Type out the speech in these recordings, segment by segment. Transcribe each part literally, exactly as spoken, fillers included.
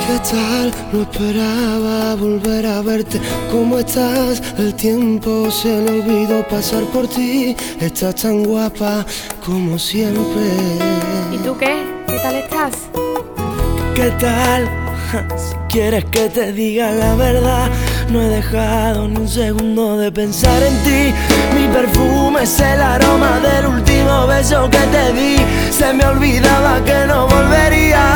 ¿Qué tal? No esperaba volver a verte. ¿Cómo estás? El tiempo se me olvidó pasar por ti. Estás tan guapa como siempre. ¿Y tú qué? ¿Qué tal estás? ¿Qué tal? Si quieres que te diga la verdad, no he dejado ni un segundo de pensar en ti. Mi perfume es el aroma del último beso que te di. Se me olvidaba que no volvería.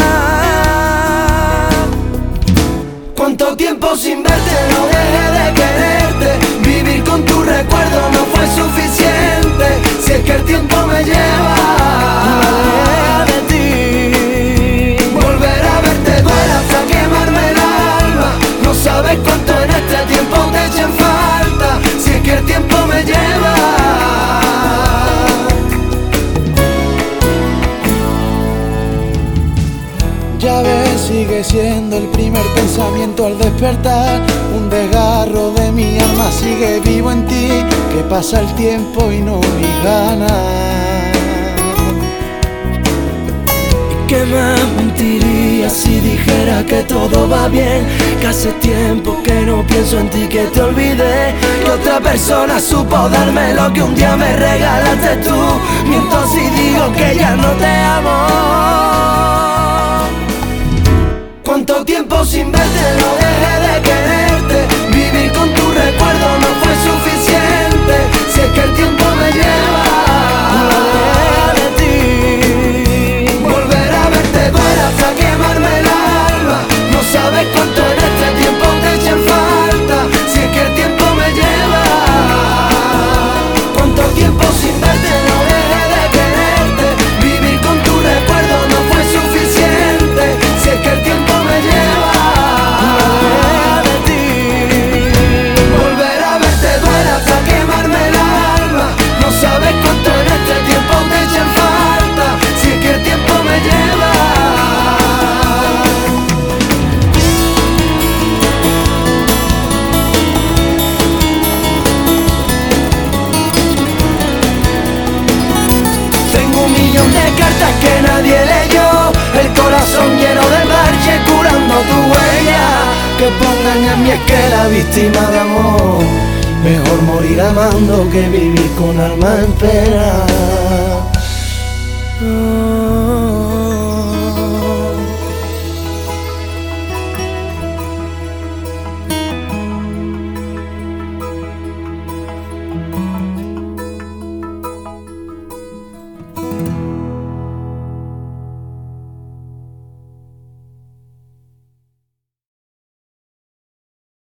Cuánto tiempo sin verte, no dejé de quererte. Vivir con tu recuerdo no fue suficiente. Si es que el tiempo me lleva de ti. Volver a verte duele hasta quemarme el alma. No sabes cuánto en este tiempo te eché en falta. Si es que el tiempo me lleva. Ya ves, sigue siendo el primer pensamiento al despertar. Un desgarro de mi alma sigue vivo en ti. Que pasa el tiempo y no vi ganas. ¿Y qué más mentiría si dijera que todo va bien? Que hace tiempo que no pienso en ti, que te olvidé. Que otra persona supo darme lo que un día me regalaste tú. Miento si digo que ya no te amo. Cuánto tiempo sin verte, no dejé de quererte. Vivir con tu recuerdo no fue suficiente. Si es que el tiempo me lleva de ti. Volver a verte duele hasta quemarme el alma. No sabes cuánto en este tiempo te eché en falta. Si es que el tiempo me lleva. Cuánto tiempo sin verte, no dejé de quererte. Vivir con tu recuerdo no fue suficiente. Si es que el tiempo me lleva de ti. Volver a verte duele hasta quemarme el alma. No sabes cuánto en este tiempo te eché en falta. Si es que el tiempo me lleva. Tengo un millón de cartas que nadie leyó. El corazón lleno de marcha curando tu huella. Que pongan en mi esquela víctima de amor. Mejor morir amando que vivir con alma en pena. Oh.